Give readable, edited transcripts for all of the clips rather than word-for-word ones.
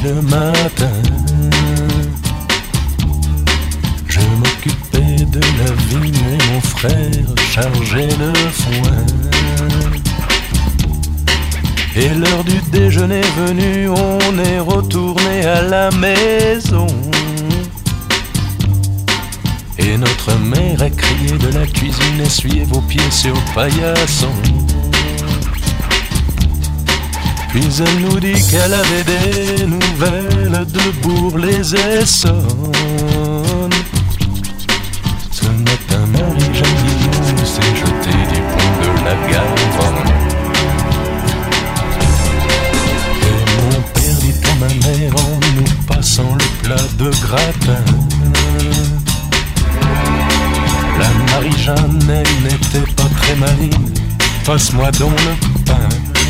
le matin, je m'occupais de la vigne et mon frère chargeait le foin. Et l'heure du déjeuner venue, on est retourné à la maison. Et notre mère a crié de la cuisine: essuyez vos pieds sur paillasson. Puis elle nous dit qu'elle avait des nouvelles de Bourg-les-Essonnes. Ce matin, Marie-Jeanne s'est jetée du pont de la Garonne. Et mon père dit à ma mère en nous passant le plat de gratin: la Marie-Jeanne, elle n'était pas très maligne, passe-moi donc le pain.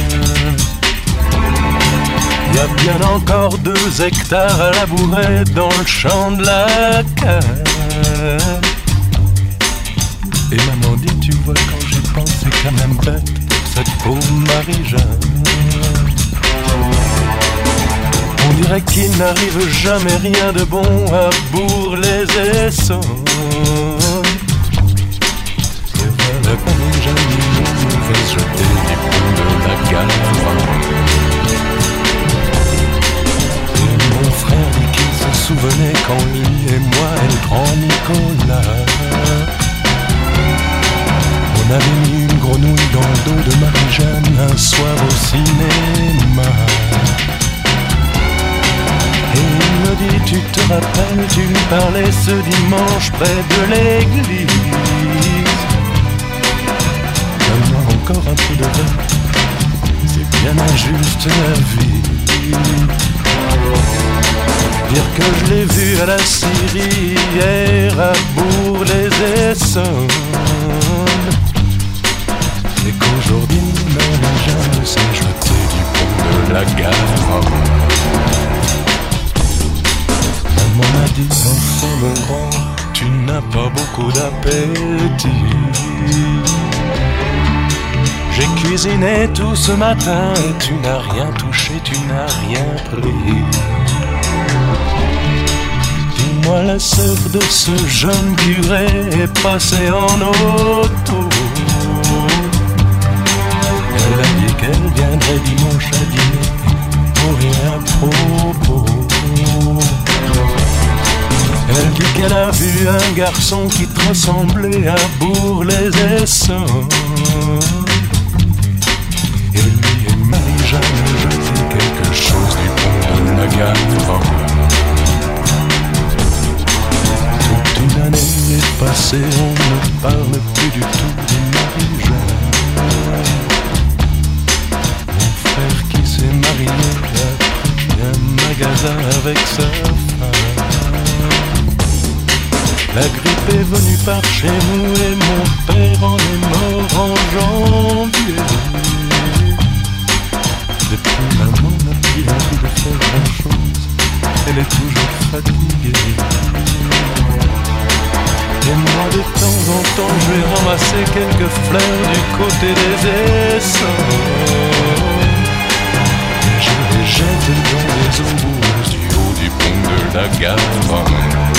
Il y a bien encore 2 hectares à labourer dans le champ de la canne. Et maman dit: tu vois, quand j'y pense, c'est quand même bête pour cette pauvre Marie-Jeanne. On dirait qu'il n'arrive jamais rien de bon à Bourg-les-Essonnes. Et voilà Marie-Jeanne nous fait jeter du pont de la Garonne. Mon frère dit qu'il se souvenait quand lui et moi et le grand Nicolas, on avait mis une grenouille dans le dos de Marie-Jeanne un soir au cinéma. Et il me dit: tu te rappelles, tu me parlais ce dimanche près de l'église. Donne-moi encore un peu de vin, c'est bien injuste la vie. Dire que je l'ai vu à la Syrie hier à Bourg-les-Essonnes, et qu'aujourd'hui Marie-Jeanne s'est jetée du pont de la Garonne. Maman m'a dit: enfant mon grand, tu n'as pas beaucoup d'appétit. J'ai cuisiné tout ce matin et tu n'as rien touché, tu n'as rien pris. Dis-moi, la sœur de ce jeune curé est passée en auto. Elle a dit qu'elle viendrait dimanche à dîner pour rien à propos. Elle dit qu'elle a vu un garçon qui te ressemblait à Bourg-les-Essonnes. Et lui et Marie-Jeanne jetaient quelque chose du pont de la Garonne. Toute une année est passée, on ne parle plus du tout de Marie-Jeanne. Mon frère qui s'est marié a pris un magasin avec sa femme. La grippe est venue par chez nous et mon père en est mort en janvier. Depuis, maman n'a plus envie de faire grand chose, elle est toujours fatiguée. Et moi de temps en temps je vais ramasser quelques fleurs du côté des Essonnes. Et je les jette dans les eaux du haut du pont de la Garonne.